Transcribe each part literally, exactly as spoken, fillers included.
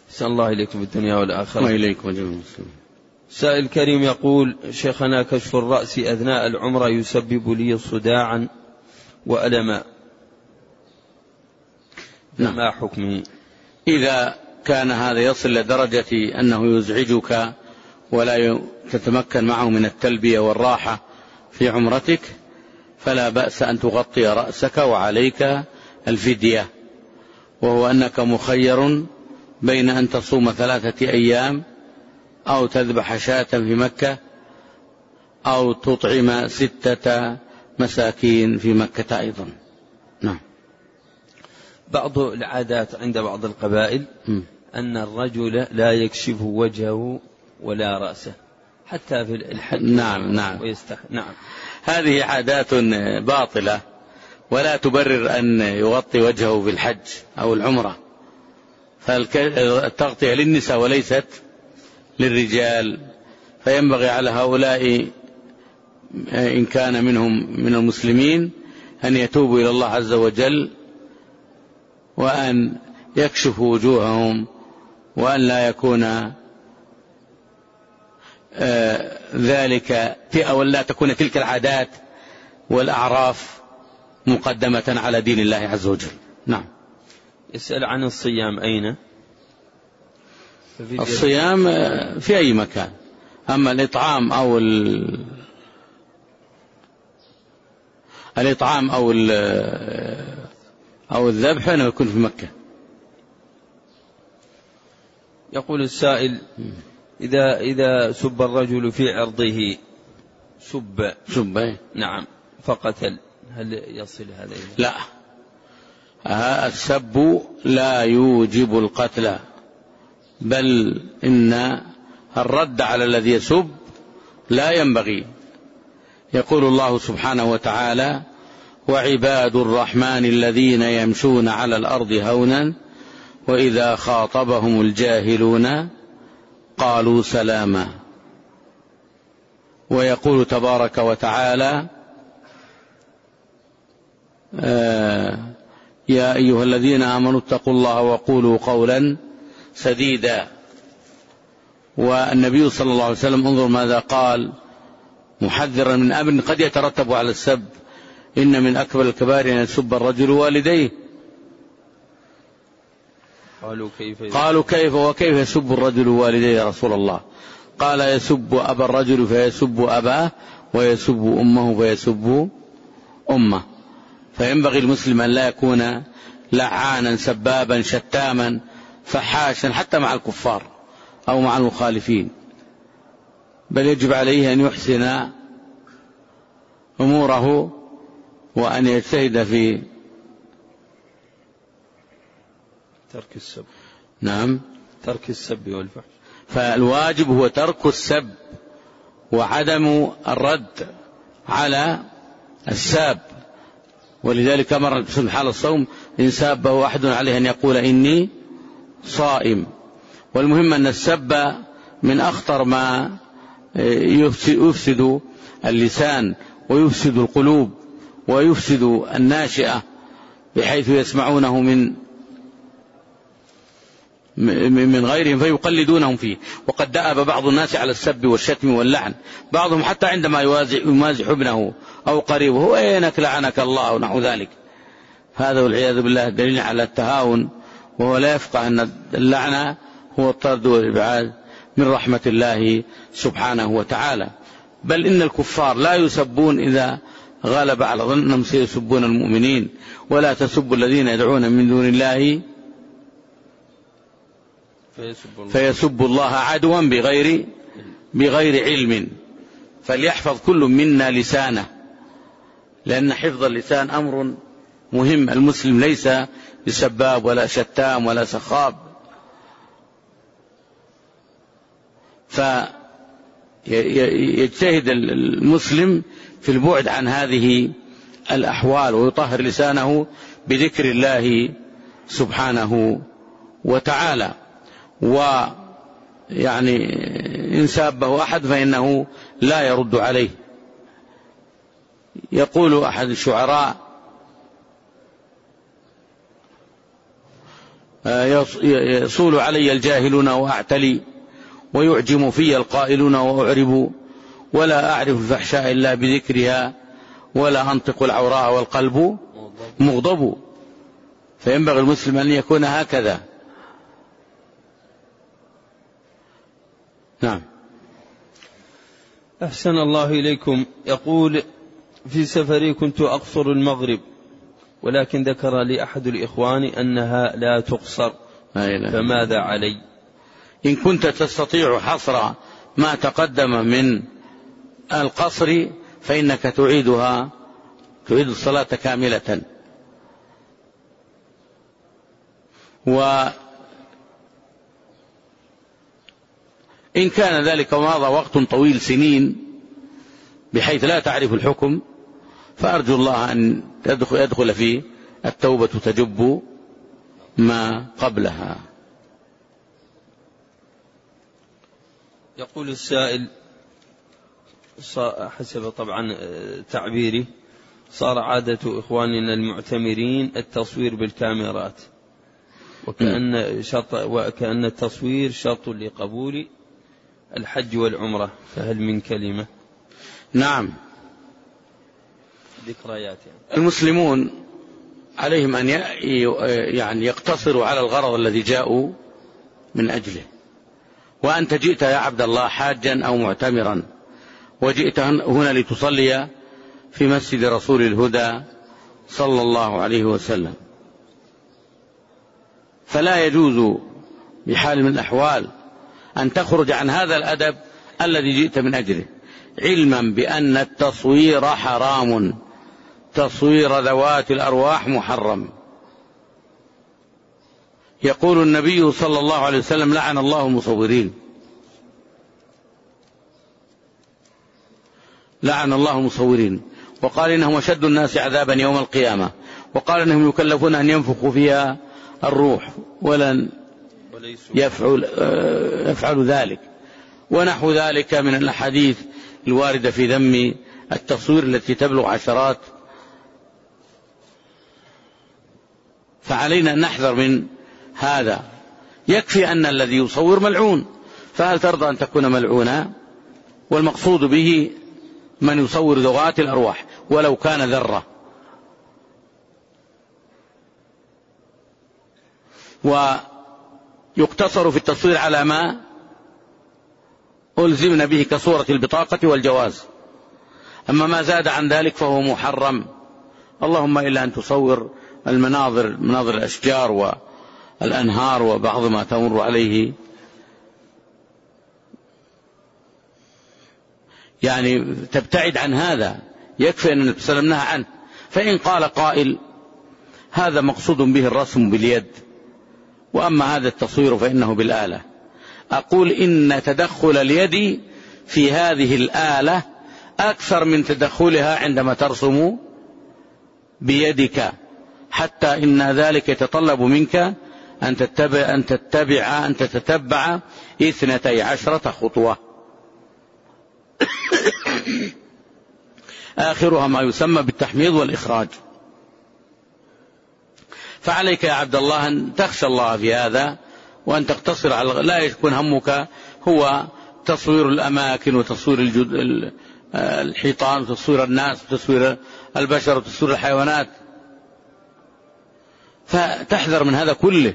أحسن الله إليكم في الدنيا والآخرة. وإليكم جميعا المسلمين. سائل كريم يقول: شيخنا، كشف الرأس أثناء العمرة يسبب لي صداعا وألما، ما حكمه؟ إذا كان هذا يصل لدرجة أنه يزعجك ولا تتمكن معه من التلبية والراحة في عمرتك فلا بأس أن تغطي رأسك وعليك الفدية، وهو أنك مخير بين أن تصوم ثلاثة أيام أو تذبح شاة في مكة أو تطعم ستة مساكين في مكة أيضا. نعم. بعض العادات عند بعض القبائل م. أن الرجل لا يكشف وجهه ولا رأسه حتى في الحج. نعم نعم. ويستح... نعم. هذه عادات باطلة ولا تبرر أن يغطي وجهه في الحج أو العمرة، فالتغطية للنساء وليست للرجال، فينبغي على هؤلاء إن كان منهم من المسلمين أن يتوبوا إلى الله عز وجل وأن يكشفوا وجوههم، وأن لا يكون ذلك أو لا تكون تلك العادات والأعراف مقدمة على دين الله عز وجل. نعم. يسأل عن الصيام أين؟ الصيام في أي مكان، أما الإطعام أو ال... الإطعام أو ال... أو الذبح أنه يكون في مكة. يقول السائل: إذا إذا سب الرجل في عرضه سب سب نعم فقتل، هل يصل هذا؟ لا، السب لا يوجب القتل، بل إن الرد على الذي يسب لا ينبغي. يقول الله سبحانه وتعالى: وعباد الرحمن الذين يمشون على الأرض هونا وإذا خاطبهم الجاهلون قالوا سلاما. ويقول تبارك وتعالى: آه يا أيها الذين آمنوا اتقوا الله وقولوا قولا سديدا. والنبي صلى الله عليه وسلم انظر ماذا قال محذرا من أمر قد يترتب على السب: إن من أكبر الكبائر أن يسب الرجل والديه. قالوا كيف قالوا كيف وكيف يسب الرجل والديه يا رسول الله؟ قال: يسب أبا الرجل فيسب أباه، ويسب أمه فيسب أمه. فينبغي المسلم أن لا يكون لعانا سبابا شتاما فحاشا حتى مع الكفار أو مع المخالفين، بل يجب عليه أن يحسن أموره وأن يجتهد في ترك السب. نعم، ترك السب والفحش. فالواجب هو ترك السب وعدم الرد على الساب، ولذلك أمر في حال الصوم: إن سابه أحد عليه أن يقول إني صائم. والمهم أن السب من أخطر ما يفسد اللسان ويفسد القلوب ويفسد الناشئة، بحيث يسمعونه من من غيرهم فيقلدونهم فيه. وقد دأب بعض الناس على السب والشتم واللعن، بعضهم حتى عندما يمازح ابنه أو قريبه: وينك لعنك الله ونحو ذلك. هذا والعياذ بالله دليل على التهاون، وهو لا يفقه أن اللعنة هو الطرد والإبعاد من رحمة الله سبحانه وتعالى. بل إن الكفار لا يسبون إذا غلب على ظنهم سيسبون المؤمنين: ولا تسبوا الذين يدعون من دون الله فيسب الله عدوا بغير بغير علم. فليحفظ كل منا لسانه، لأن حفظ اللسان أمر مهم. المسلم ليس بسباب ولا شتام ولا سخاب. فيجتهد المسلم في البعد عن هذه الأحوال ويطهر لسانه بذكر الله سبحانه وتعالى. ويعني إن سابه أحد فإنه لا يرد عليه. يقول أحد الشعراء: يصول علي الجاهلون وأعتلي ويعجم في القائلون وأعرب ولا أعرف الفحشاء إلا بذكرها ولا أنطق العوراء والقلب مغضب. فينبغي المسلم أن يكون هكذا. نعم. أحسن الله إليكم. يقول: في سفري كنت أقصر المغرب، ولكن ذكر لي أحد الإخوان أنها لا تقصر، فماذا علي؟ إن كنت تستطيع حصر ما تقدم من القصر فإنك تعيدها، تعيد الصلاة كاملة. وإن كان ذلك مضى وقت طويل سنين بحيث لا تعرف الحكم، فأرجو الله أن يدخل فيه التوبة تجب ما قبلها. يقول السائل: حسب طبعا تعبيري صار عادة إخواننا المعتمرين التصوير بالكاميرات، وكأن, شرط وكأن التصوير شرط لقبول الحج والعمرة، فهل من كلمة؟ نعم. ذكريات يعني. المسلمون عليهم أن يعني يقتصروا على الغرض الذي جاءوا من أجله. وأنت جئت يا عبد الله حاجا أو معتمرا، وجئت هنا لتصلي في مسجد رسول الهدى صلى الله عليه وسلم، فلا يجوز بحال من الأحوال أن تخرج عن هذا الأدب الذي جئت من أجله، علما بأن التصوير حرام، تصوير ذوات الأرواح محرم. يقول النبي صلى الله عليه وسلم: لعن الله المصورين، لعن الله المصورين، وقال إنهم أشد الناس عذابا يوم القيامة، وقال إنهم يكلفون أن ينفخوا فيها الروح ولن يفعل, يفعل ذلك، ونحو ذلك من الأحاديث الواردة في ذم التصوير التي تبلغ عشرات. فعلينا أن نحذر من هذا. يكفي أن الذي يصور ملعون، فهل ترضى أن تكون ملعونا؟ والمقصود به من يصور ذوات الأرواح ولو كان ذرة. ويقتصر في التصوير على ما ألزمنا به كصورة البطاقة والجواز، أما ما زاد عن ذلك فهو محرم. اللهم إلا أن تصور المناظر، مناظر الأشجار والأنهار وبعض ما تمر عليه، يعني تبتعد عن هذا، يكفي أن نتسلمناها عنه. فإن قال قائل هذا مقصود به الرسم باليد، وأما هذا التصوير فإنه بالآلة، أقول إن تدخل اليد في هذه الآلة أكثر من تدخلها عندما ترسم بيدك، حتى إن ذلك يتطلب منك أن تتبع أن تتبع أن تتتبع اثنتي عشرة خطوة آخرها ما يسمى بالتحميض والإخراج. فعليك يا عبد الله أن تخشى الله في هذا، وأن تقتصر على، لا يكون همك هو تصوير الأماكن وتصوير الجد... الحيطان وتصوير الناس وتصوير البشر وتصوير الحيوانات، فتحذر من هذا كله.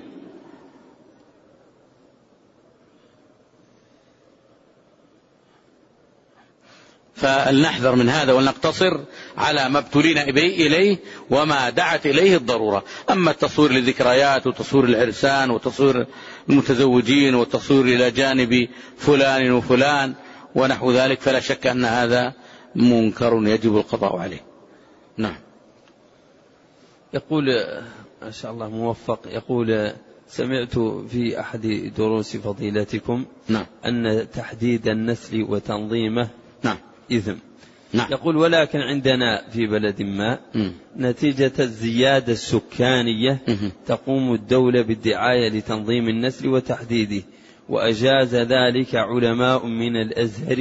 فلنحذر من هذا ونقتصر على ما ابتلينا إليه وما دعت إليه الضرورة. أما التصوير للذكريات وتصوير العرسان وتصوير المتزوجين وتصوير إلى جانب فلان وفلان ونحو ذلك فلا شك أن هذا منكر يجب القضاء عليه. نعم. يقول ما شاء الله موفق، يقول سمعت في أحد دروس فضيلتكم نعم. أن تحديد النسل وتنظيمه نعم. إثم. نعم. يقول ولكن عندنا في بلد ما م. نتيجة الزيادة السكانية م. تقوم الدولة بالدعاية لتنظيم النسل وتحديده، وأجاز ذلك علماء من الأزهر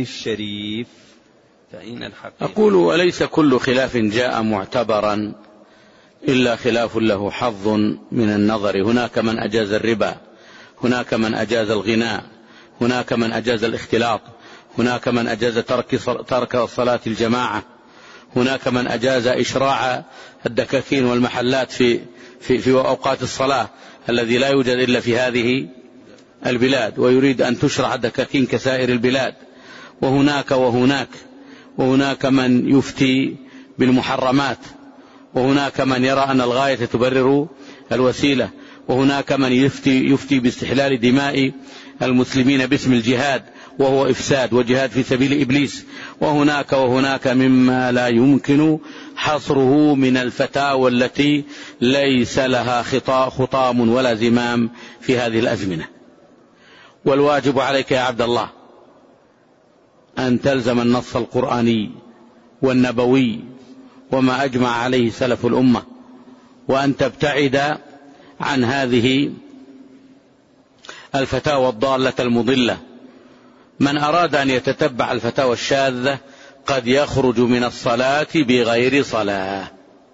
الشريف، فأين الحقيقة؟ أقول وليس كل خلاف جاء معتبرا إلا خلاف له حظ من النظر. هناك من أجاز الربا، هناك من أجاز الغناء، هناك من أجاز الاختلاط، هناك من أجاز ترك ترك صلاة الجماعة، هناك من أجاز إشراع الدكاكين والمحلات في في في أوقات الصلاة الذي لا يوجد إلا في هذه البلاد، ويريد أن تشرع الدكاكين كسائر البلاد. وهناك وهناك وهناك من يفتي بالمحرمات، وهناك من يرى أن الغاية تبرر الوسيلة، وهناك من يفتي يفتي باستحلال دماء المسلمين باسم الجهاد وهو إفساد وجهاد في سبيل إبليس. وهناك وهناك مما لا يمكن حصره من الفتاوى التي ليس لها خطام ولا زمام في هذه الأزمنة. والواجب عليك يا عبد الله أن تلزم النص القرآني والنبوي وما أجمع عليه سلف الأمة، وأن تبتعد عن هذه الفتاوى الضالة المضلة. من أراد أن يتتبع الفتاوى الشاذة قد يخرج من الصلاة بغير صلاة.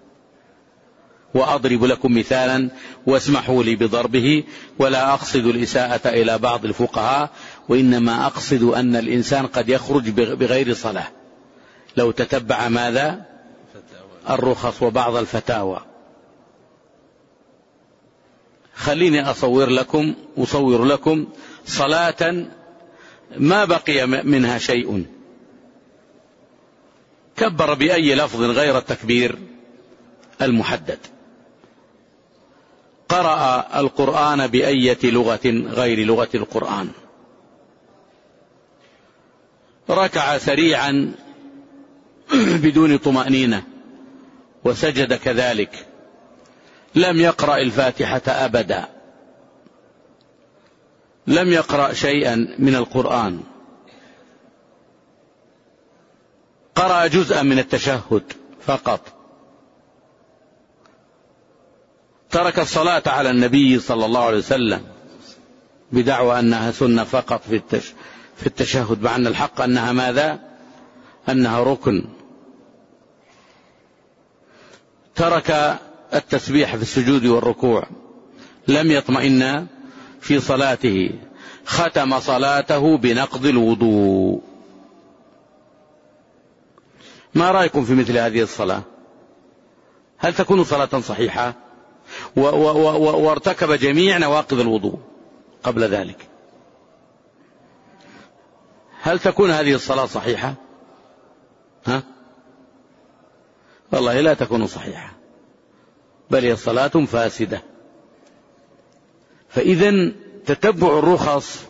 وأضرب لكم مثالا واسمحوا لي بضربه، ولا أقصد الإساءة إلى بعض الفقهاء، وإنما أقصد أن الإنسان قد يخرج بغير صلاة لو تتبع ماذا؟ الرخص وبعض الفتاوى. خليني أصور لكم أصور لكم صلاة ما بقي منها شيء، كبر بأي لفظ غير التكبير المحدد، قرأ القرآن بأية لغة غير لغة القرآن، ركع سريعا بدون طمأنينة وسجد كذلك، لم يقرأ الفاتحة أبدا، لم يقرأ شيئا من القرآن، قرأ جزءا من التشهد فقط، ترك الصلاة على النبي صلى الله عليه وسلم بدعوى أنها سنة فقط في التشهد، مع أن الحق أنها ماذا؟ أنها ركن. ترك التسبيح في السجود والركوع، لم يطمئن في صلاته، ختم صلاته بنقض الوضوء. ما رأيكم في مثل هذه الصلاة؟ هل تكون صلاة صحيحة؟ وارتكب جميع نواقض الوضوء قبل ذلك، هل تكون هذه الصلاة صحيحة؟ ها؟ والله لا تكون صحيحة، بل هي صلاة فاسدة. فإذا تتبع الرخص،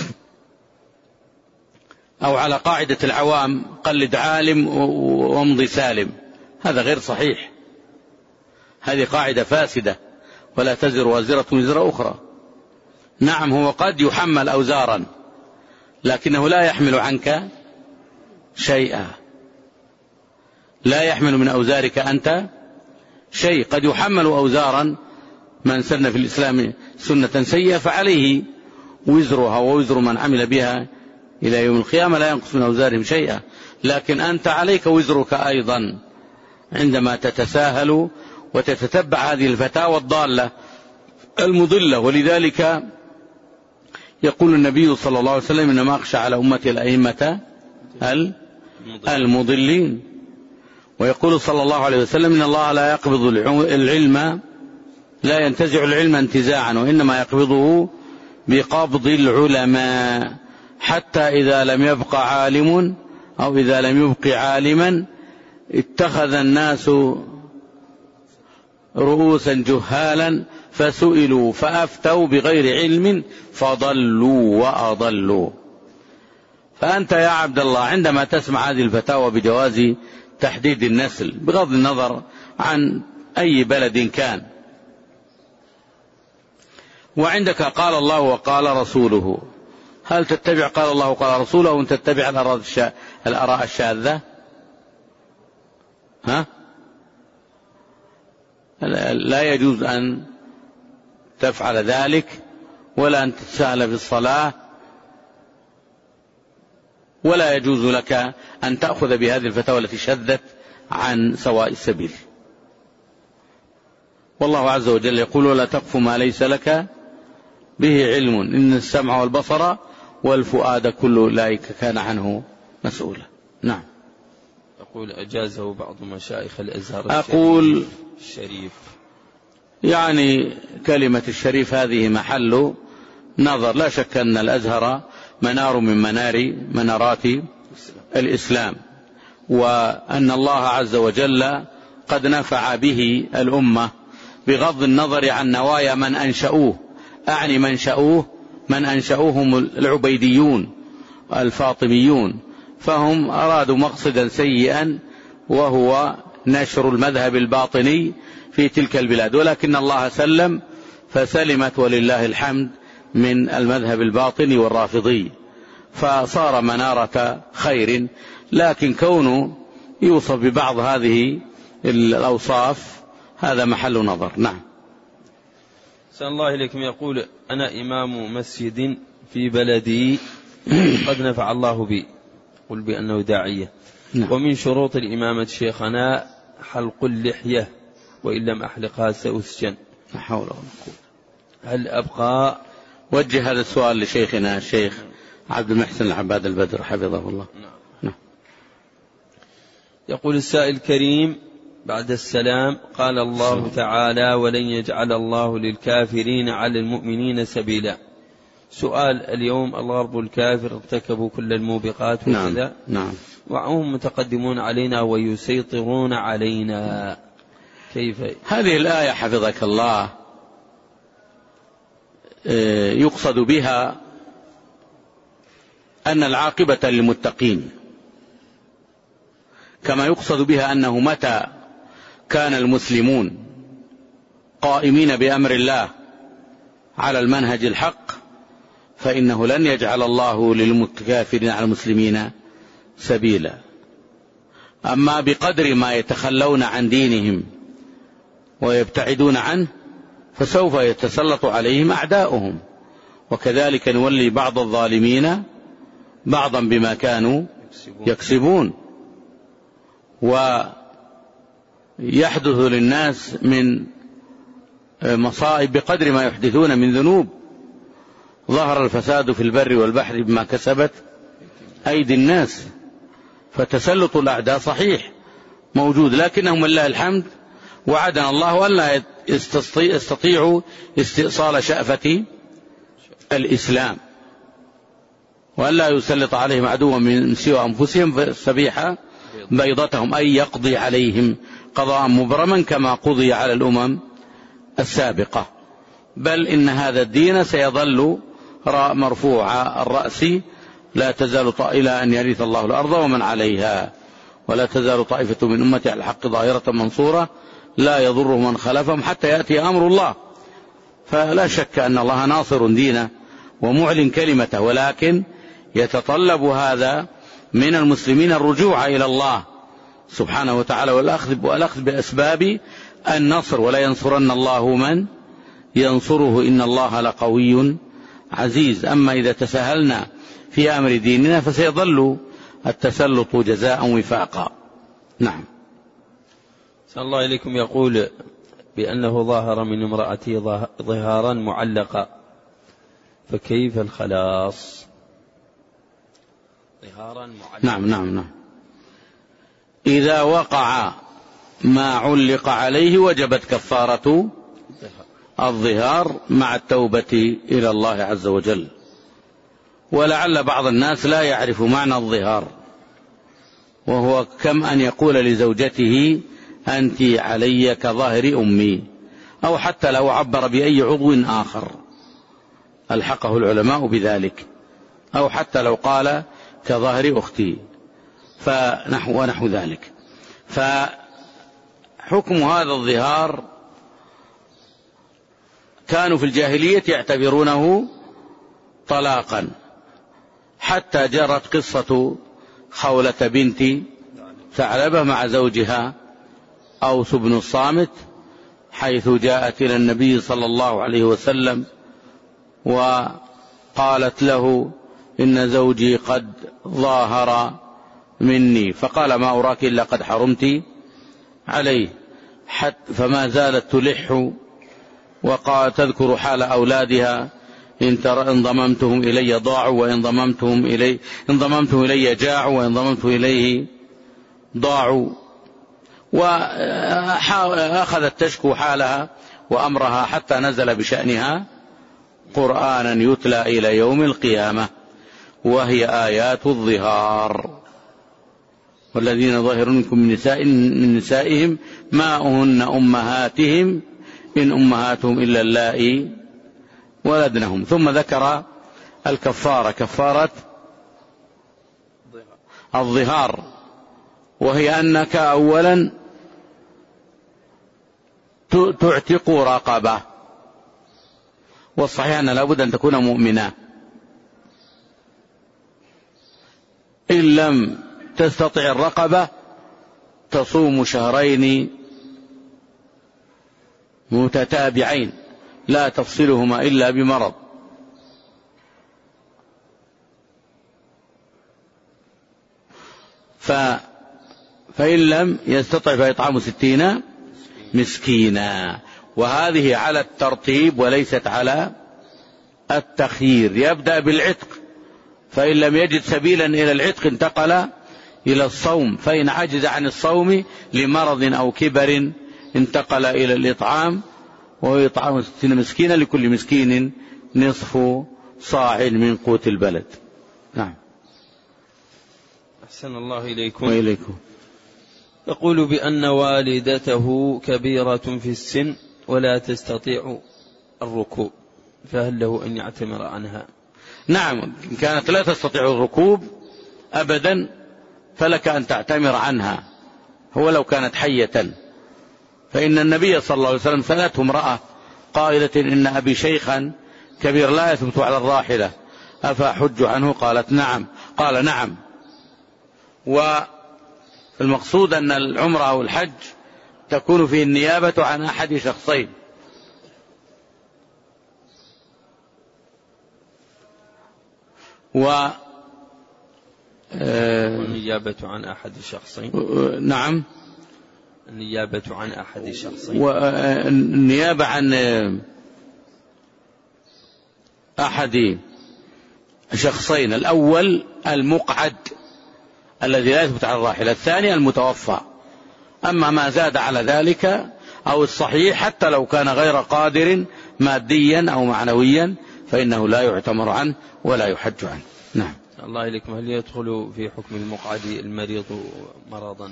أو على قاعدة العوام قلد عالم وامضي سالم، هذا غير صحيح، هذه قاعدة فاسدة. ولا تزر وازرة وزر أخرى. نعم هو قد يحمل أوزارا، لكنه لا يحمل عنك شيئا، لا يحمل من أوزارك أنت شيء. قد يحمل أوزارا من سن في الإسلام سنة سيئة فعليه وزرها ووزر من عمل بها إلى يوم القيامة، لا ينقص من أوزارهم شيئا، لكن أنت عليك وزرك أيضا عندما تتساهل وتتتبع هذه الفتاوى الضالة المضلة. ولذلك يقول النبي صلى الله عليه وسلم: إنما أخشى على أمتي الأئمة المضلين. ويقول صلى الله عليه وسلم: إن الله لا يقبض العلم، لا ينتزع العلم انتزاعا، وإنما يقبضه بقبض العلماء، حتى إذا لم يبق عالم أو إذا لم يبق عالما اتخذ الناس رؤوسا جهالا فسئلوا فأفتوا بغير علم فضلوا وأضلوا. فأنت يا عبد الله عندما تسمع هذه الفتاوى بجواز تحديد النسل بغض النظر عن أي بلد كان، وعندك قال الله وقال رسوله، هل تتبع قال الله وقال رسوله أو تتبع الآراء الشاذة؟ ها؟ لا يجوز أن تفعل ذلك، ولا أن تتساهل في الصلاة، ولا يجوز لك أن تأخذ بهذه الفتاوى التي شذت عن سواء السبيل. والله عز وجل يقول ولا تقف ما ليس لك به علم إن السمع والبصر والفؤاد كل أولئك كان عنه مسؤولا. نعم. أقول أجازه بعض مشايخ الأزهر أقول الشريف، يعني كلمة الشريف هذه محل نظر. لا شك أن الأزهر منار من منار منارات الإسلام، وأن الله عز وجل قد نفع به الأمة بغض النظر عن نوايا من أنشأوه. أعني من أنشأوه من أنشأوهم العبيديون الفاطميون، فهم أرادوا مقصدا سيئا وهو نشر المذهب الباطني في تلك البلاد، ولكن الله سلم فسلمت ولله الحمد من المذهب الباطني والرافضي، فصار منارة خير. لكن كونه يوصف ببعض هذه الأوصاف هذا محل نظر. نعم. سأل الله إليكم يقول أنا إمام مسجد في بلدي قد نفع الله بي، قل بأنه داعية. نعم. ومن شروط الإمامة شيخنا حلق اللحية، وإن لم أحلقها سأسجن. لا حول ولا قوة. هل أبقى؟ وجه هذا السؤال لشيخنا الشيخ عبد المحسن العباد البدر حفظه الله. نعم. نعم. يقول السائل الكريم بعد السلام قال الله تعالى ولن يجعل الله للكافرين على المؤمنين سبيلا. سؤال اليوم الغرب الكافر ارتكبوا كل الموبقات وكذا. نعم. نعم. وهم متقدمون علينا ويسيطرون علينا، كيف؟ هذه الآية حفظك الله يقصد بها أن العاقبة للمتقين، كما يقصد بها أنه متى كان المسلمون قائمين بأمر الله على المنهج الحق فإنه لن يجعل الله للكافرين على المسلمين سبيلا. أما بقدر ما يتخلون عن دينهم ويبتعدون عنه فسوف يتسلط عليهم أعداؤهم، وكذلك نولي بعض الظالمين بعضا بما كانوا يكسبون. ويحدث للناس من مصائب بقدر ما يحدثون من ذنوب. ظهر الفساد في البر والبحر بما كسبت أيدي الناس، فتسلط الأعداء صحيح موجود، لكنهم لله الحمد وعدنا الله أن لا يستطيعوا استئصال شأفة الإسلام، وأن لا يسلط عليهم عدوا من سوى أنفسهم فاستبيح بيضتهم، أي يقضي عليهم قضاء مبرما كما قضي على الأمم السابقة. بل إن هذا الدين سيظل مرفوع الرأس، لا تزال إلى أن يرث الله الأرض ومن عليها، ولا تزال طائفة من أمتي على الحق ظاهرة منصورة لا يضر من خلفهم حتى يأتي أمر الله. فلا شك أن الله ناصر دينه ومعلن كلمته، ولكن يتطلب هذا من المسلمين الرجوع إلى الله سبحانه وتعالى والأخذ بأسباب النصر، ولا ينصرن الله من ينصره إن الله لقوي عزيز. أما إذا تساهلنا في أمر ديننا فسيظل التسلط جزاء وفاقا. نعم. صلى الله إليكم يقول بأنه ظاهر من امرأته ظهارا معلقا، فكيف الخلاص؟ ظهارا معلقا. نعم نعم نعم. إذا وقع ما علق عليه وجبت كفارة الظهار مع التوبة إلى الله عز وجل. ولعل بعض الناس لا يعرف معنى الظهار، وهو كم أن يقول لزوجته أنت علي كظهر أمي، أو حتى لو عبر بأي عضو آخر ألحقه العلماء بذلك، أو حتى لو قال كظهر أختي فنحو ونحو ذلك. فحكم هذا الظهار كانوا في الجاهلية يعتبرونه طلاقا، حتى جرت قصة خولة بنت ثعلبة مع زوجها أوس بن الصامت، حيث جاءت إلى النبي صلى الله عليه وسلم وقالت له إن زوجي قد ظاهر مني، فقال ما أراك إلا قد حرمت عليه، حتى فما زالت تلح وقال تذكر حال أولادها إن ترى إن ضممتهم إلي ضاعوا وإن ضممتهم إلي إن ضممتهم إلي جاعوا وإن ضممت إليه ضاعوا. وأخذت تشكو حالها وأمرها حتى نزل بشأنها قرآنا يتلى إلى يوم القيامة، وهي آيات الظهار. والذين ظاهرون منكم من, نساء من نسائهم ما هن أمهاتهم إن أمهاتهم إلا اللائي ولدنهم. ثم ذكر الكفارة، كفارة الظهار، وهي أنك أولا تعتق رقبة، والصحيح أن لابد أن تكون مؤمنة. إن لم تستطع الرقبة تصوم شهرين متتابعين لا تفصلهما إلا بمرض. ف فإن لم يستطع فيطعم ستين مسكينا. وهذه على الترتيب وليست على التخيير. يبدأ بالعتق، فإن لم يجد سبيلا إلى العتق انتقل إلى الصوم، فإن عجز عن الصوم لمرض أو كبر انتقل إلى الإطعام، وهو يطعم ستين مسكينا لكل مسكين نصف صاع من قوت البلد. نعم. أحسن الله إليكم. وإليكم. يقول بأن والدته كبيرة في السن ولا تستطيع الركوب، فهل له أن يعتمر عنها؟ نعم، إن كانت لا تستطيع الركوب أبدا فلك أن تعتمر عنها، هو لو كانت حية. فإن النبي صلى الله عليه وسلم سألته امرأة قائلة إن أبي شيخا كبير لا يثبت على الراحلة أفأحج عنه؟ قالت نعم. قال نعم. والمقصود أن العمرة أو الحج تكون فيه النيابة عن أحد شخصين، و النيابة عن أحد شخصين. نعم، النيابة عن أحد شخصين، والنيابة عن أحد شخصين. الأول المقعد الذي لا يثبت على الراحلة، الثاني المتوفى. أما ما زاد على ذلك أو الصحيح حتى لو كان غير قادر ماديا أو معنويا فإنه لا يعتمر عنه ولا يحج عنه. نعم. الله إليكم، هل يدخل في حكم المقعد المريض مرضا؟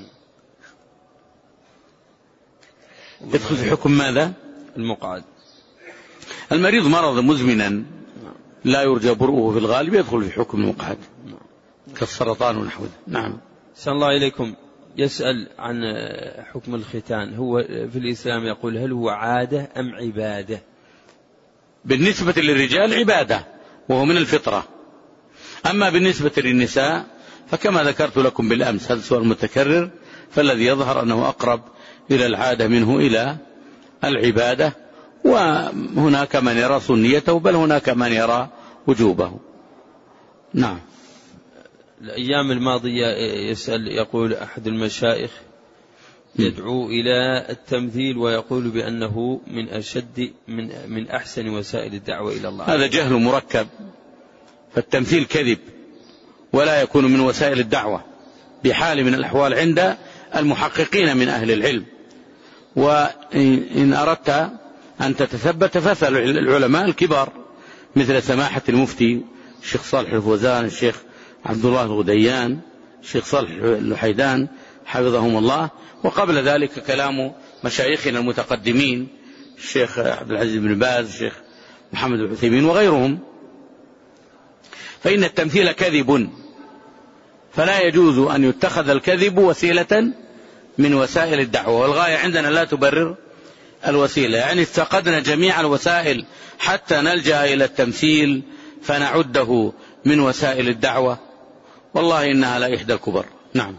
يدخل في حكم ماذا؟ المقعد. المريض مرض مزمنا لا يرجى برؤه في الغالب يدخل في حكم المقعد كالسرطان ونحوه. نعم. أحسن الله إليكم. يسأل عن حكم الختان، هو في الإسلام يقول هل هو عادة أم عبادة؟ بالنسبة للرجال عبادة وهو من الفطرة، أما بالنسبة للنساء فكما ذكرت لكم بالأمس هذا سؤال متكرر، فالذي يظهر أنه أقرب إلى العادة منه إلى العبادة، وهناك من يرى سنيته بل هناك من يرى وجوبه. نعم. الأيام الماضية يسأل يقول أحد المشايخ يدعو إلى التمثيل ويقول بأنه من أشد من من أحسن وسائل الدعوة إلى الله. هذا جهل مركب، فالتمثيل كذب ولا يكون من وسائل الدعوة بحال من الأحوال عند المحققين من أهل العلم. وإن أردت أن تتثبت فاسأل العلماء الكبار مثل سماحة المفتي الشيخ صالح الفوزان، الشيخ عبد الله الغديان، الشيخ صالح اللحيدان حفظهم الله، وقبل ذلك كلام مشايخنا المتقدمين الشيخ عبد العزيز بن باز، الشيخ محمد بن عثيمين وغيرهم. فإن التمثيل كذب، فلا يجوز أن يتخذ الكذب وسيلة من وسائل الدعوة، والغاية عندنا لا تبرر الوسيلة. يعني افتقدنا جميع الوسائل حتى نلجأ إلى التمثيل فنعده من وسائل الدعوة، والله إنها لا إحدى الكبر. نعم.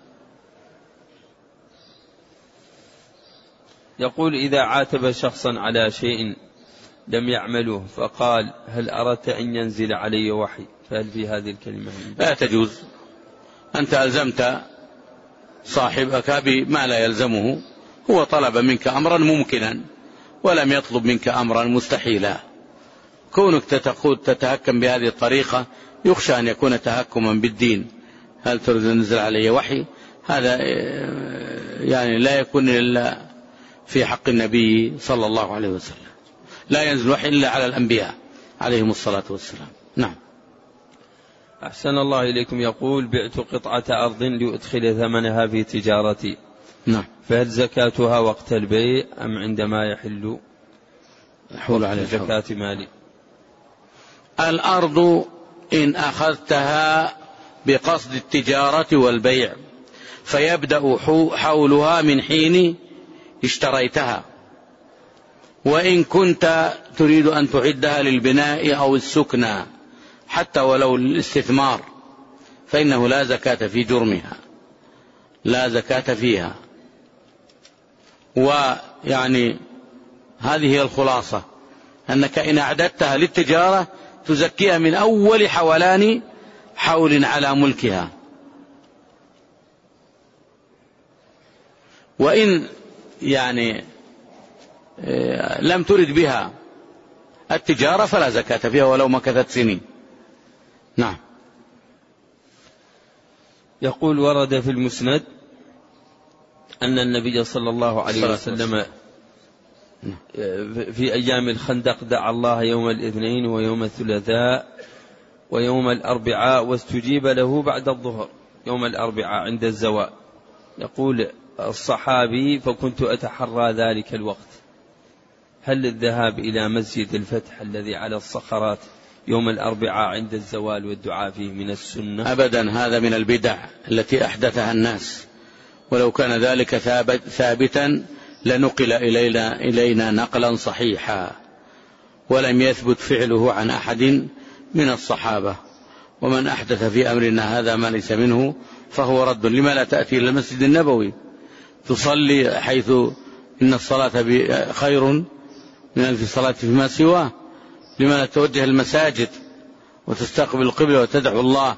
يقول إذا عاتب شخصا على شيء لم يعمله فقال هل أردت أن ينزل علي وحي، فهل في هذه الكلمة؟ لا تجوز. أنت ألزمت صاحبك بما لا يلزمه، هو طلب منك أمرا ممكنا ولم يطلب منك أمرا مستحيلا. كونك تتهكم بهذه الطريقة يخشى أن يكون تهكما بالدين. هل تريد أن ننزل علي وحي؟ هذا يعني لا يكون إلا في حق النبي صلى الله عليه وسلم، لا ينزل وحي إلا على الأنبياء عليهم الصلاة والسلام. نعم. أحسن الله إليكم. يقول: بعت قطعة أرض لأدخل ثمنها في تجارتي. نعم. فهل زكاتها وقت البيع أم عندما يحل حول على زكاة مالي؟ الأرض إن أخذتها بقصد التجارة والبيع فيبدأ حولها من حين اشتريتها، وإن كنت تريد أن تعدها للبناء أو السكنى حتى ولو الاستثمار فإنه لا زكاة في جرمها، لا زكاة فيها. ويعني هذه هي الخلاصة، أنك إن أعددتها للتجارة تزكيها من أول حولان حول على ملكها، وإن يعني لم ترد بها التجارة فلا زكاة فيها ولو مكثت سنين. نعم. يقول: ورد في المسند أن النبي صلى الله عليه وسلم في أيام الخندق دعا الله يوم الاثنين ويوم الثلاثاء ويوم الأربعاء واستجيب له بعد الظهر يوم الأربعاء عند الزوال. يقول الصحابي: فكنت أتحرى ذلك الوقت. هل الذهاب إلى مسجد الفتح الذي على الصخرات يوم الأربعاء عند الزوال والدعاء فيه من السنة؟ أبدا، هذا من البدع التي أحدثها الناس، ولو كان ذلك ثابت ثابتا لنقل إلينا, إلينا نقلا صحيحا، ولم يثبت فعله عن أحد من الصحابة. ومن أحدث في أمرنا هذا ما ليس منه فهو رد. لما لا تأتي إلى المسجد النبوي تصلي حيث إن الصلاة خير من ألف صلاة فيما سواه؟ لما لا توجه المساجد وتستقبل القبلة وتدعو الله؟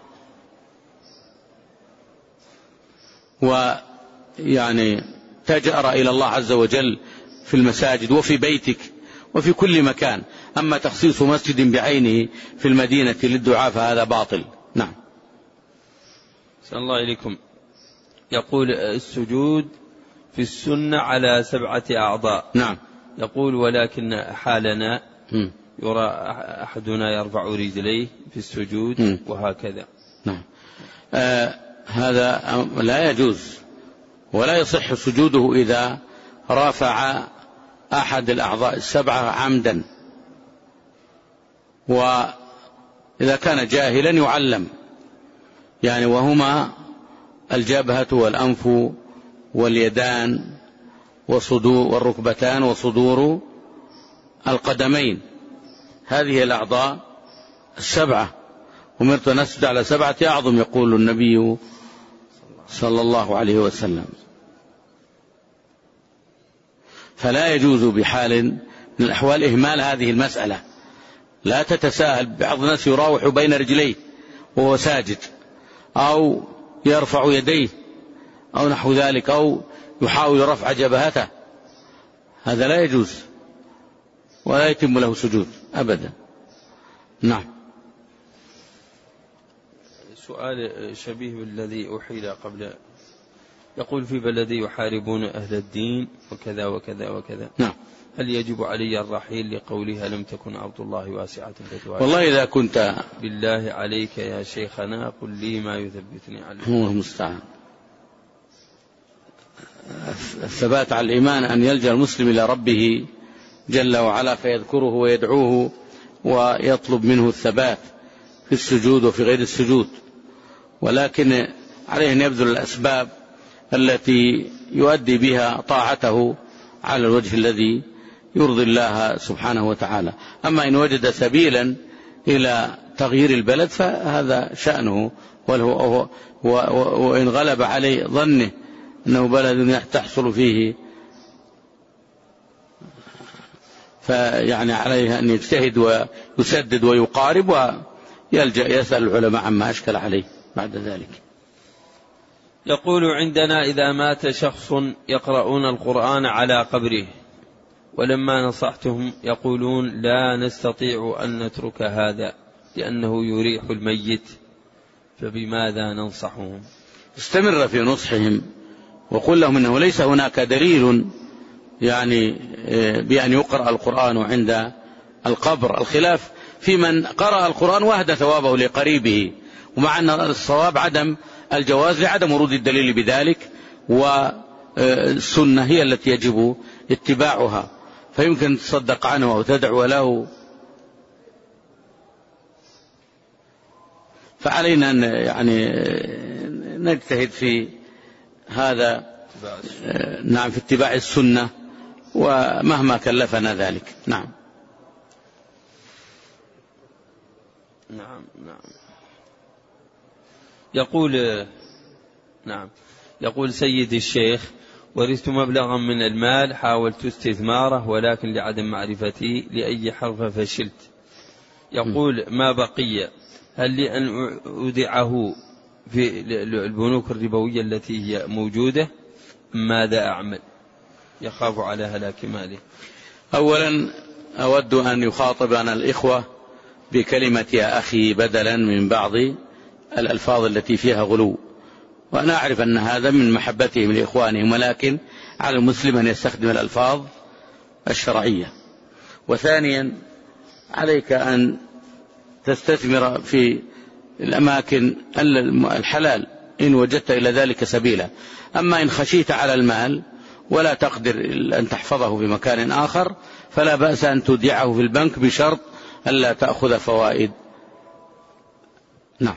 ويعني تجأر إلى الله عز وجل في المساجد وفي بيتك وفي كل مكان. أما تخصيص مسجد بعينه في المدينة للدعاء فهذا باطل. نعم. صلى الله إليكم. يقول: السجود في السنة على سبعة أعضاء. نعم. يقول: ولكن حالنا يرى أحدنا يرفع رجليه في السجود م. وهكذا. نعم. آه هذا لا يجوز ولا يصح سجوده إذا رافع أحد الأعضاء السبعة عمدا، وإذا كان جاهلا يعلم، يعني وهما الجبهة والأنف واليدان وصدور والركبتان وصدور القدمين. هذه الأعضاء السبعة أمرت أن أسجد على سبعة أعظم، يقول النبي صلى الله عليه وسلم. فلا يجوز بحال من الأحوال إهمال هذه المسألة. لا تتساهل. بعض الناس يراوح بين رجليه وهو ساجد، أو يرفع يديه أو نحو ذلك، أو يحاول رفع جبهته. هذا لا يجوز ولا يتم له سجود أبدا. نعم. سؤال شبيه بالذي أحيل قبل. يقول: في بلدي يحاربون أهل الدين وكذا وكذا وكذا. نعم. هل يجب علي الرحيل لقولها لم تكن أرض الله واسعة فتواسع؟ والله إذا كنت بالله عليك يا شيخنا قل لي ما يثبتني عليه. هو المستعان. الثبات على الإيمان أن يلجأ المسلم إلى ربه جل وعلا فيذكره ويدعوه ويطلب منه الثبات في السجود وفي غير السجود، ولكن عليه أن يبذل الأسباب التي يؤدي بها طاعته على الوجه الذي يرضي الله سبحانه وتعالى. أما إن وجد سبيلا إلى تغيير البلد فهذا شأنه، وإن غلب عليه ظنه أنه بلد تحصل فيه فيعني عليه أن يجتهد ويسدد ويقارب ويلجأ يسأل العلماء عما أشكل عليه بعد ذلك. يقول عندنا إذا مات شخص يقرؤون القرآن على قبره، ولما نصحتهم يقولون لا نستطيع أن نترك هذا لأنه يريح الميت، فبماذا ننصحهم؟ استمر في نصحهم وقل لهم إنه ليس هناك دليل يعني بأن يقرأ القرآن عند القبر. الخلاف في من قرأ القرآن واهدى ثوابه لقريبه، ومع أن الصواب عدم الجواز لعدم ورود الدليل بذلك، والسنة هي التي يجب اتباعها، فيمكن تصدق عنه أو تدعو له. فعلينا أن يعني نجتهد في هذا، نعم، في اتباع السنة ومهما كلفنا ذلك. نعم نعم نعم. يقول نعم يقول سيدي الشيخ: ورثت مبلغا من المال حاولت استثماره ولكن لعدم معرفتي لأي حرف فشلت. يقول ما بقي، هل لي أن أودعه في البنوك الربوية التي هي موجودة؟ ماذا أعمل؟ يخاف على هلاك ماله. أولا أود أن يخاطبنا الإخوة بكلمة يا أخي بدلا من بعض الألفاظ التي فيها غلو، وأنا أعرف أن هذا من محبتهم لإخوانهم، ولكن على المسلم أن يستخدم الألفاظ الشرعية. وثانيا عليك أن تستثمر في الأماكن الحلال إن وجدت إلى ذلك سبيلا. أما إن خشيت على المال ولا تقدر أن تحفظه في مكان آخر فلا بأس أن تودعه في البنك بشرط ألا تأخذ فوائد. نعم.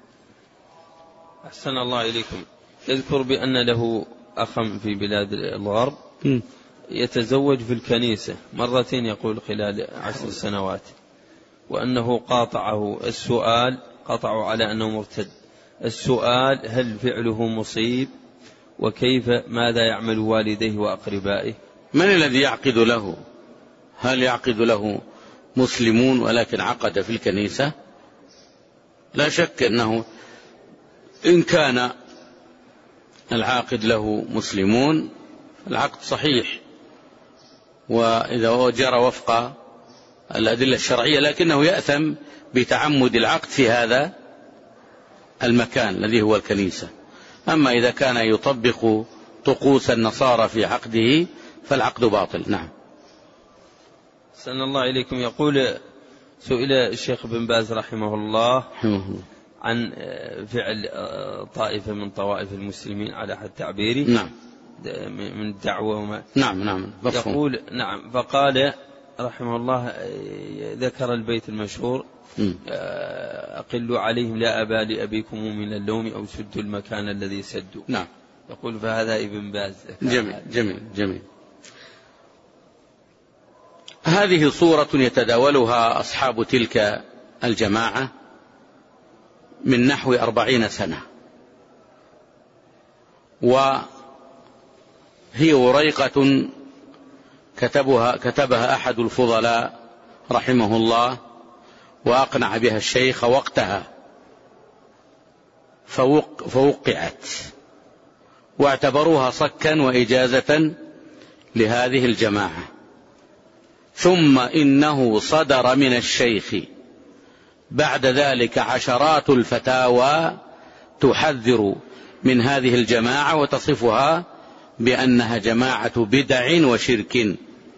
أحسن الله إليكم. يذكر بأن له أخا في بلاد الغرب يتزوج في الكنيسة مرتين يقول خلال عشر سنوات، وأنه قاطعه السؤال، قطعوا على أنه مرتد. السؤال: هل فعله مصيب؟ وكيف ماذا يعمل والديه وأقربائه؟ من الذي يعقد له؟ هل يعقد له مسلمون ولكن عقد في الكنيسة؟ لا شك أنه إن كان العاقد له مسلمون العقد صحيح، وإذا جرى وفق الأدلة الشرعية، لكنه يأثم بتعمد العقد في هذا المكان الذي هو الكنيسة. أما إذا كان يطبق طقوس النصارى في عقده فالعقد باطل. نعم. سأل الله إليكم. يقول سئل الشيخ بن باز رحمه الله عن فعل طائفة من طوائف المسلمين على حد تعبيري، نعم، من الدعوة وما نعم نعم بفهم. يقول نعم، فقال رحمه الله ذكر البيت المشهور: أقلوا عليهم لا أبا لأبيكم من اللوم أو سدوا المكان الذي سدوا. نعم. يقول فهذا ابن باز. جميل جميل جميل. هذه صورة يتداولها أصحاب تلك الجماعة من نحو أربعين سنة، وهي وريقة كتبها, كتبها أحد الفضلاء رحمه الله وأقنع بها الشيخ وقتها، فوق فوقعت واعتبروها صكا وإجازة لهذه الجماعة. ثم إنه صدر من الشيخ بعد ذلك عشرات الفتاوى تحذر من هذه الجماعة وتصفها بأنها جماعة بدع وشرك،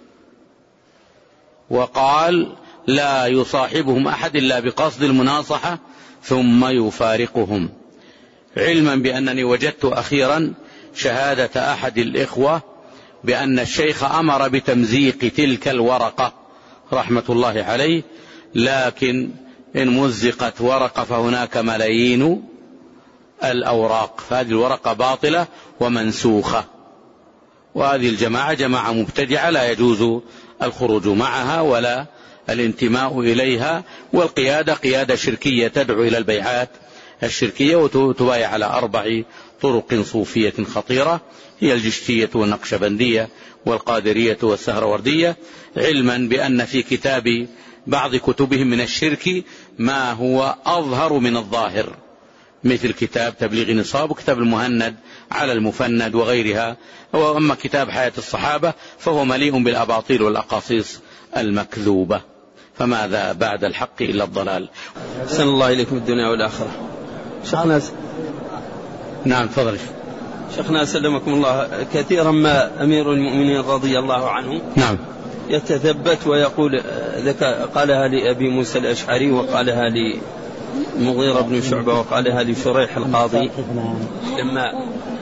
وقال لا يصاحبهم أحد إلا بقصد المناصحة ثم يفارقهم، علما بأنني وجدت أخيرا شهادة أحد الإخوة بأن الشيخ أمر بتمزيق تلك الورقة رحمة الله عليه، لكن إن مزقت ورقة فهناك ملايين الأوراق، فهذه الورقة باطلة ومنسوخة. وهذه الجماعة جماعة مبتدعة لا يجوز الخروج معها ولا الانتماء إليها، والقيادة قيادة شركية تدعو إلى البيعات الشركية وتبايع على أربع طرق صوفية خطيرة، هي الجشتية والنقشبندية والقادرية والسهروردية، علما بأن في كتاب بعض كتبهم من الشرك ما هو أظهر من الظاهر، مثل كتاب تبليغ نصاب وكتاب المهند على المفند وغيرها. وأما كتاب حياة الصحابة فهو مليء بالأباطيل والأقاصيص المكذوبة. فماذا بعد الحق إلا الضلال. أحسن الله إليكم الدنيا والآخرة. شيخنا س... نعم تفضل. شيخنا سلمكم الله، كثيرا ما أمير المؤمنين رضي الله عنه نعم يتثبت ويقول ذك قالها لأبي موسى الأشعري وقالها لمغيرة بن شعبة وقالها لشريح القاضي لما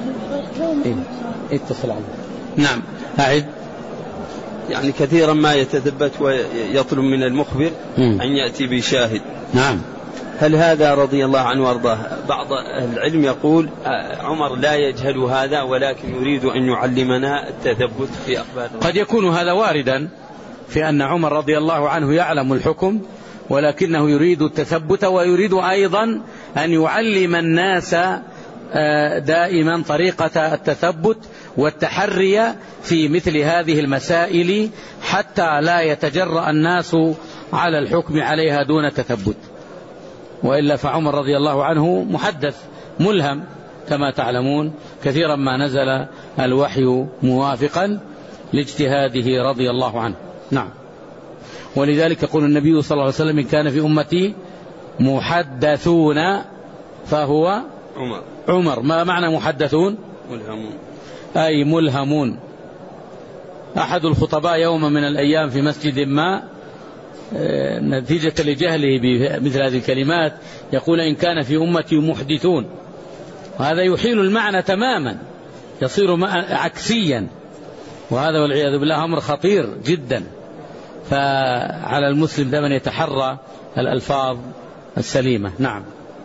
اتصل عنه. نعم أعد. يعني كثيرا ما يتثبت ويطلب من المخبر م. أن يأتي بشاهد. نعم. هل هذا رضي الله عنه وارضاه؟ بعض أهل العلم يقول عمر لا يجهل هذا ولكن يريد أن يعلمنا التثبت في أخبار. قد يكون هذا واردا في أن عمر رضي الله عنه يعلم الحكم ولكنه يريد التثبت ويريد أيضا أن يعلم الناس دائما طريقة التثبت والتحري في مثل هذه المسائل حتى لا يتجرأ الناس على الحكم عليها دون تثبت. وإلا فعمر رضي الله عنه محدث ملهم كما تعلمون، كثيرا ما نزل الوحي موافقا لاجتهاده رضي الله عنه. نعم. ولذلك يقول النبي صلى الله عليه وسلم: إن كان في أمتي محدثون فهو عمر. عمر. ما معنى محدثون؟ ملهمون، أي ملهمون. أحد الخطباء يوم من الأيام في مسجد ما نتيجة لجهله بمثل هذه الكلمات يقول: إن كان في أمتي محدثون. وهذا يحيل المعنى تماما، يصير عكسيا، وهذا والعياذ بالله أمر خطير جدا. فعلى المسلم دائما يتحرى الألفاظ السليمة. نعم.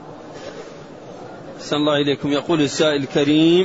أحسن الله إليكم. يقول السائل الكريم،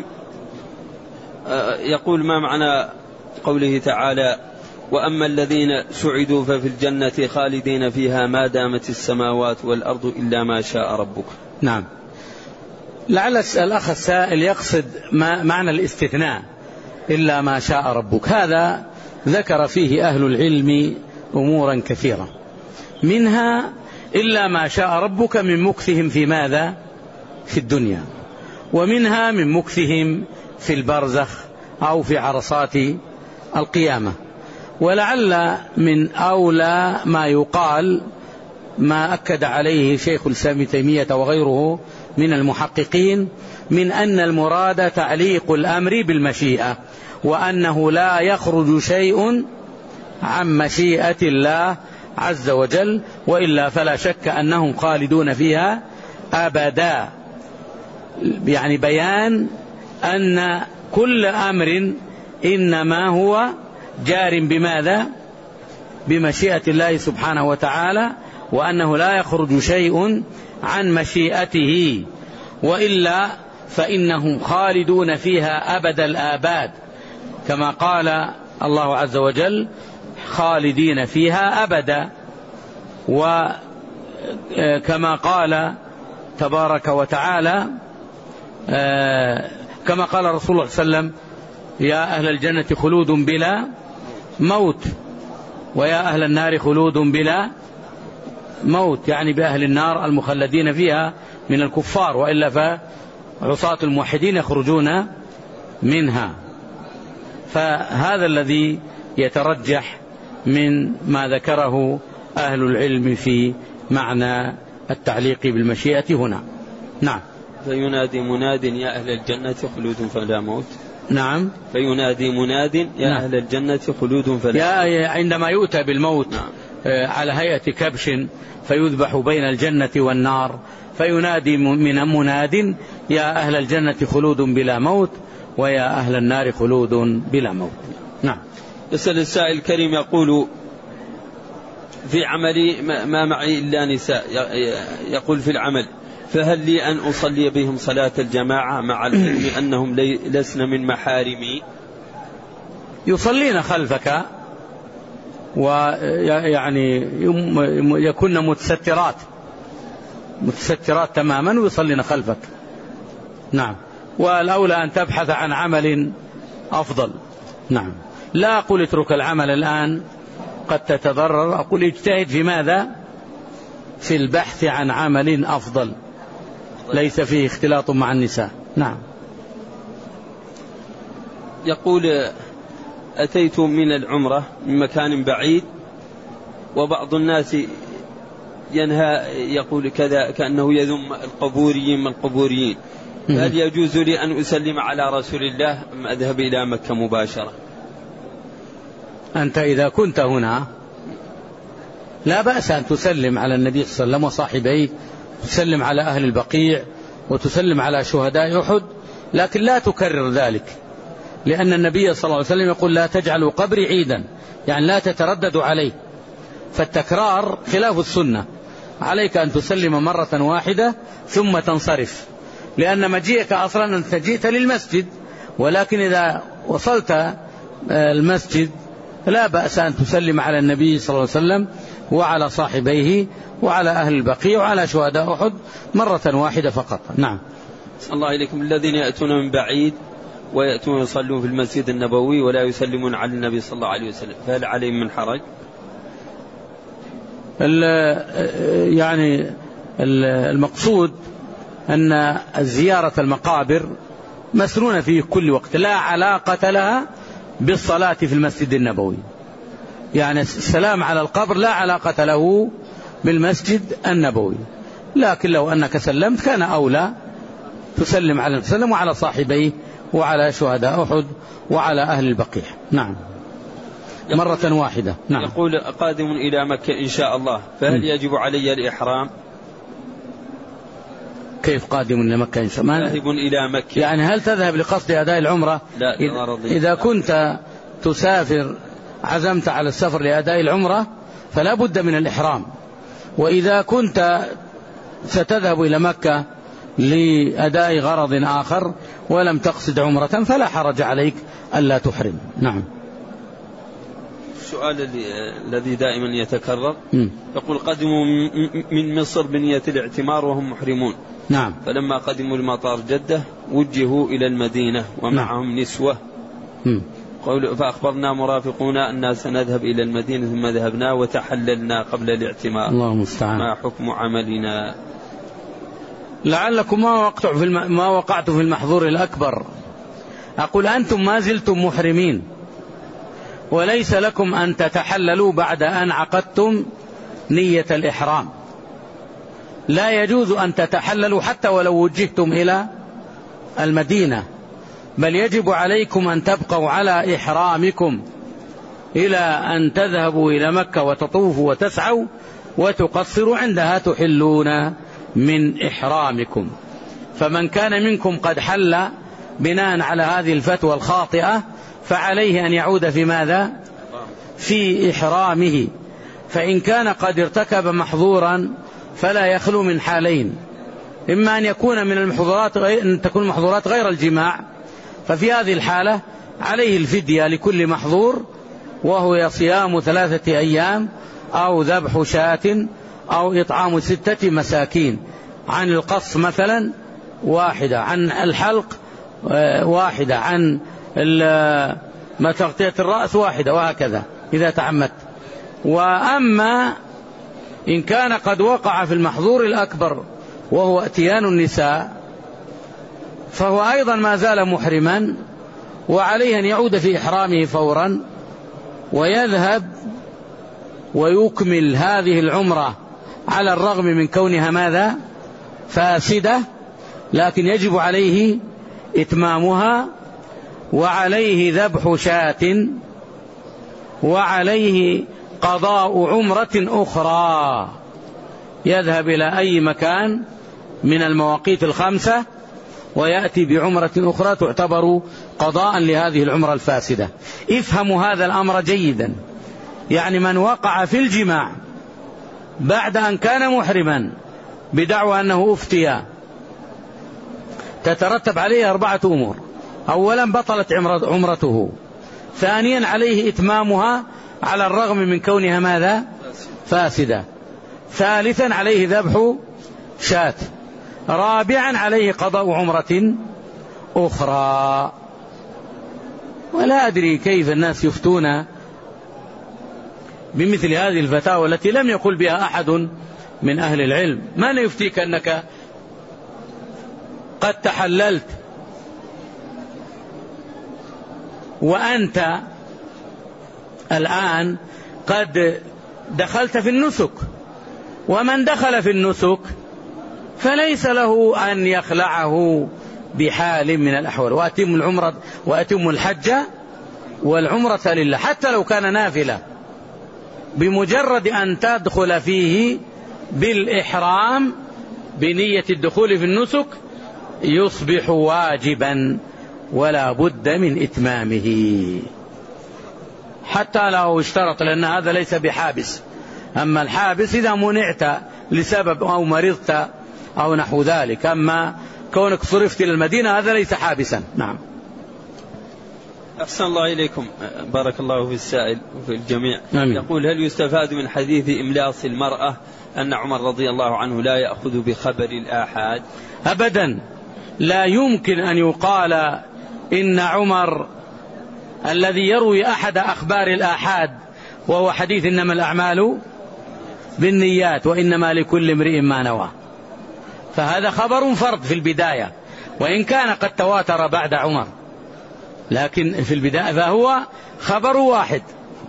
يقول: ما معنى قوله تعالى: وأما الذين سعدوا ففي الجنة خالدين فيها ما دامت السماوات والأرض إلا ما شاء ربك. نعم. لعل الأخ السائل يقصد ما معنى الاستثناء إلا ما شاء ربك. هذا ذكر فيه أهل العلم أمورا كثيرة، منها إلا ما شاء ربك من مكثهم في ماذا؟ في الدنيا، ومنها من مكثهم في البرزخ أو في عرصات القيامة. ولعل من أولى ما يقال ما أكد عليه شيخ الإسلام ابن تيمية وغيره من المحققين من أن المراد تعليق الأمر بالمشيئة، وأنه لا يخرج شيء عن مشيئة الله عز وجل، وإلا فلا شك أنهم خالدون فيها أبدا. يعني بيان أن كل أمر إنما هو جار بماذا؟ بمشيئة الله سبحانه وتعالى، وأنه لا يخرج شيء عن مشيئته، وإلا فإنهم خالدون فيها أبد الآباد، كما قال الله عز وجل: خالدين فيها أبدا. وكما قال تبارك وتعالى، كما قال رسول الله صلى الله عليه وسلم: يا أهل الجنة خلود بلا موت، ويا أهل النار خلود بلا موت، يعني بأهل النار المخلدين فيها من الكفار، وإلا فعصاة الموحدين يخرجون منها. فهذا الذي يترجح من ما ذكره أهل العلم في معنى التعليق بالمشيئة هنا. نعم. فينادي مناد: يا أهل الجنة خلود فلا موت. نعم. فينادي مناد: يا نعم. أهل الجنة خلود فلا موت. عندما يؤتى بالموت نعم. على هيئة كبش فيذبح بين الجنة والنار، فينادي من مناد: يا أهل الجنة خلود بلا موت، ويا أهل النار خلود بلا موت. نعم. يسأل السائل الكريم يقول: في عملي ما معي إلا نساء، يقول في العمل، فهل لي أن أصلي بهم صلاة الجماعة مع العلم أنهم لسن من محارمي؟ يصلين خلفك، ويعني يكون متسترات متسترات تماما ويصلين خلفك. نعم. والأولى أن تبحث عن عمل أفضل. نعم. لا أقول اترك العمل الآن قد تتضرر، أقول اجتهد في ماذا؟ في البحث عن عمل أفضل. ليس فيه اختلاط مع النساء. نعم. يقول أتيت من العمرة من مكان بعيد وبعض الناس ينهى يقول كذا كأنه يذم القبوريين من القبوريين، هل يجوز لي أن أسلم على رسول الله أم أذهب إلى مكة مباشرة؟ أنت إذا كنت هنا لا بأس أن تسلم على النبي صلى الله عليه وسلم وصاحبيه، تسلم على أهل البقيع وتسلم على شهداء أحد، لكن لا تكرر ذلك، لأن النبي صلى الله عليه وسلم يقول لا تجعلوا قبري عيدا، يعني لا تترددوا عليه، فالتكرار خلاف السنة. عليك أن تسلم مرة واحدة ثم تنصرف، لأن مجيئك أصلا أنت جئت للمسجد، ولكن إذا وصلت المسجد لا بأس أن تسلم على النبي صلى الله عليه وسلم وعلى صاحبيه وعلى أهل البقيع وعلى شهداء أحد مرة واحدة فقط. نعم. الله إليكم، الذين يأتون من بعيد ويأتون يصلون في المسجد النبوي ولا يسلمون على النبي صلى الله عليه وسلم، فهل عليهم من حرج؟ يعني المقصود أن زيارة المقابر مسنونة في كل وقت، لا علاقة لها بالصلاة في المسجد النبوي، يعني السلام على القبر لا علاقة له بالمسجد النبوي، لكن لو أنك سلمت كان أولى تسلم على السلام وعلى صاحبيه وعلى شهداء أحد وعلى أهل البقيع. نعم، مرة واحدة. نعم. يقول قادم إلى مكة إن شاء الله، فهل م. يجب علي الإحرام؟ كيف قادم إلى مكة إن شاء الله؟ ذاهب إلى مكة، يعني هل تذهب لقصد أداء العمرة؟ لا، إذا كنت تسافر عزمت على السفر لأداء العمرة فلا بد من الإحرام، وإذا كنت ستذهب إلى مكة لأداء غرض آخر ولم تقصد عمرة فلا حرج عليك ألا تحرم. نعم. السؤال الذي دائما يتكرر م. يقول قدموا من مصر بنية الاعتمار وهم محرمون. نعم. فلما قدموا المطار جدة وجهوا إلى المدينة ومعهم نعم. نسوة م. فأخبرنا مرافقونا أننا سنذهب إلى المدينة ثم ذهبنا وتحللنا قبل الاعتمار، الله المستعان. ما حكم عملنا؟ لعلكم ما وقعتم في الم... ما وقعتم في المحظور الأكبر. أقول أنتم ما زلتم محرمين وليس لكم أن تتحللوا بعد أن عقدتم نية الإحرام، لا يجوز أن تتحللوا حتى ولو وجهتم إلى المدينة، بل يجب عليكم أن تبقوا على إحرامكم إلى أن تذهبوا إلى مكة وتطوفوا وتسعوا وتقصروا، عندها تحلون من إحرامكم. فمن كان منكم قد حل بناء على هذه الفتوى الخاطئة فعليه أن يعود في ماذا؟ في إحرامه. فإن كان قد ارتكب محظورا فلا يخلو من حالين، إما أن يكون من المحظورات غير أن تكون محظورات غير الجماع، ففي هذه الحالة عليه الفدية لكل محظور، وهو صيام ثلاثة أيام أو ذبح شاة أو إطعام ستة مساكين، عن القص مثلا واحدة، عن الحلق واحدة، عن ما تغطية الرأس واحدة، وهكذا إذا تعمدت. وأما إن كان قد وقع في المحظور الأكبر وهو اتيان النساء فهو أيضا ما زال محرما، وعليه أن يعود في إحرامه فورا ويذهب ويكمل هذه العمرة على الرغم من كونها ماذا؟ فاسدة، لكن يجب عليه إتمامها، وعليه ذبح شاة، وعليه قضاء عمرة أخرى، يذهب إلى أي مكان من المواقيت الخمسة ويأتي بعمرة أخرى تعتبر قضاء لهذه العمرة الفاسدة. افهموا هذا الأمر جيدا، يعني من وقع في الجماع بعد أن كان محرما بدعوى أنه أفتي تترتب عليه أربعة أمور: أولا بطلت عمرته، ثانيا عليه إتمامها على الرغم من كونها ماذا؟ فاسدة، ثالثا عليه ذبح شاة، رابعا عليه قضاء عمرة أخرى. ولا أدري كيف الناس يفتون بمثل هذه الفتاوى التي لم يقل بها أحد من أهل العلم. من يفتيك أنك قد تحللت وأنت الآن قد دخلت في النسك، ومن دخل في النسك فليس له أن يخلعه بحال من الأحوال. وأتم العمرة وأتم الحج والعمرة لله، حتى لو كان نافلة، بمجرد أن تدخل فيه بالإحرام بنية الدخول في النسك يصبح واجبا ولا بد من إتمامه، حتى لو اشترط، لأن هذا ليس بحابس. أما الحابس إذا منعت لسبب أو مرضت أو نحو ذلك، أما كونك صرفت إلى المدينة هذا ليس حابسا. نعم. أحسن الله إليكم، بارك الله في السائل وفي الجميع. آمين. يقول: هل يستفاد من حديث إملاص المرأة أن عمر رضي الله عنه لا يأخذ بخبر الآحاد؟ أبدا، لا يمكن أن يقال إن عمر الذي يروي أحد أخبار الآحاد، وهو حديث إنما الأعمال بالنيات وإنما لكل امرئ ما نوى، فهذا خبر فرد في البداية، وإن كان قد تواتر بعد عمر، لكن في البداية فهو خبر واحد،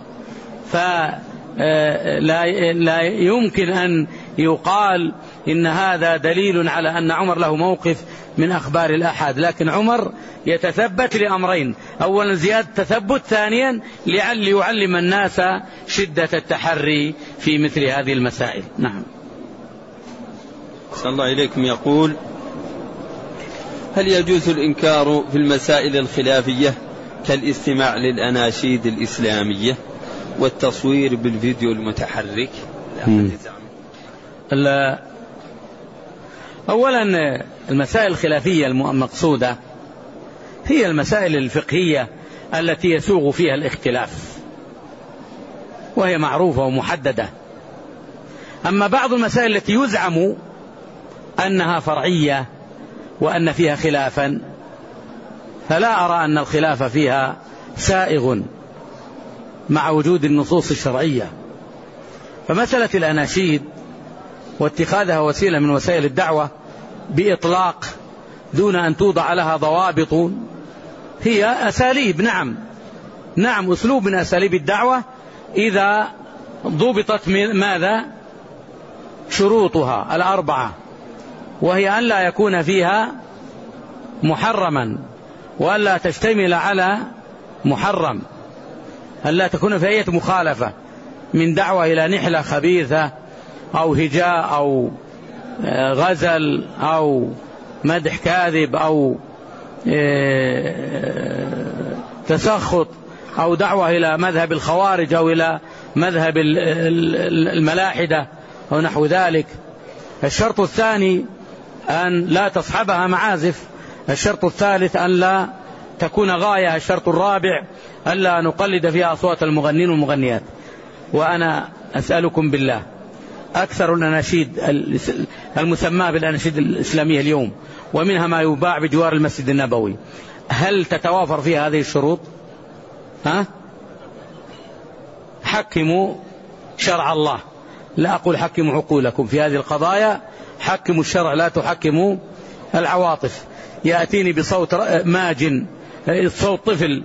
فلا لا يمكن أن يقال إن هذا دليل على أن عمر له موقف من أخبار الآحاد. لكن عمر يتثبت لأمرين: أولا زيادة تثبت، ثانيا لعل يعلم الناس شدة التحري في مثل هذه المسائل. نعم. صلى الله إليكم. يقول: هل يجوز الإنكار في المسائل الخلافية كالاستماع للأناشيد الإسلامية والتصوير بالفيديو المتحرك؟ أولا المسائل الخلافية المقصودة هي المسائل الفقهية التي يسوغ فيها الاختلاف، وهي معروفة ومحددة. أما بعض المسائل التي يزعم أنها فرعية وأن فيها خلافا، فلا أرى أن الخلاف فيها سائغ مع وجود النصوص الشرعية. فمسألة الأناشيد واتخاذها وسيلة من وسائل الدعوة بإطلاق دون أن توضع لها ضوابط هي أساليب، نعم نعم أسلوب من أساليب الدعوة إذا ضبطت ماذا؟ شروطها الأربعة، وهي أن لا يكون فيها محرما، وأن لا تشتمل على محرم، أن لا تكون في أي مخالفة من دعوة إلى نحلة خبيثة أو هجاء أو غزل أو مدح كاذب أو تسخط أو دعوة إلى مذهب الخوارج أو إلى مذهب الملاحدة أو نحو ذلك. الشرط الثاني أن لا تصحبها معازف. الشرط الثالث أن لا تكون غاية. الشرط الرابع أن لا نقلد فيها أصوات المغنين والمغنيات. وأنا أسألكم بالله، أكثر الأناشيد المسمى بالأناشيد الإسلامية اليوم ومنها ما يباع بجوار المسجد النبوي، هل تتوافر فيها هذه الشروط؟ ها؟ حكموا شرع الله، لا أقول حكموا عقولكم في هذه القضايا، حكموا الشرع لا تحكموا العواطف. يأتيني بصوت ماجن، صوت طفل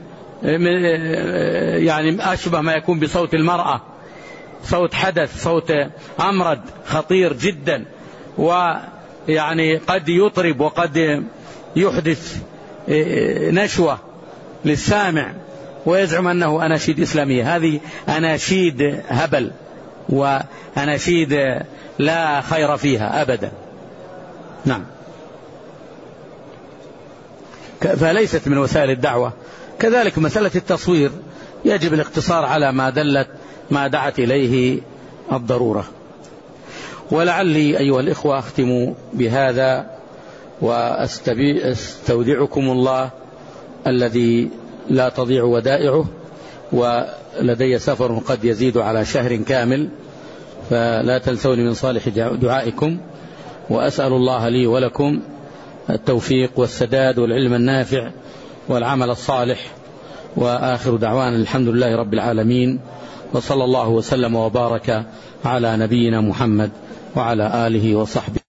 يعني أشبه ما يكون بصوت المرأة، صوت حدث، صوت أمرد خطير جدا، ويعني قد يطرب وقد يحدث نشوة للسامع، ويزعم أنه أناشيد إسلامية. هذه أناشيد هبل وأناشيد لا خير فيها أبدا. نعم. فليست من وسائل الدعوة. كذلك مسألة التصوير يجب الاقتصار على ما دلت ما دعت إليه الضرورة. ولعلي أيها الإخوة أختم بهذا وأستودعكم الله الذي لا تضيع ودائعه، ولدي سفر قد يزيد على شهر كامل، فلا تنسوني من صالح دعائكم، وأسأل الله لي ولكم التوفيق والسداد والعلم النافع والعمل الصالح. وآخر دعوانا الحمد لله رب العالمين، وصلى الله وسلم وبارك على نبينا محمد وعلى آله وصحبه.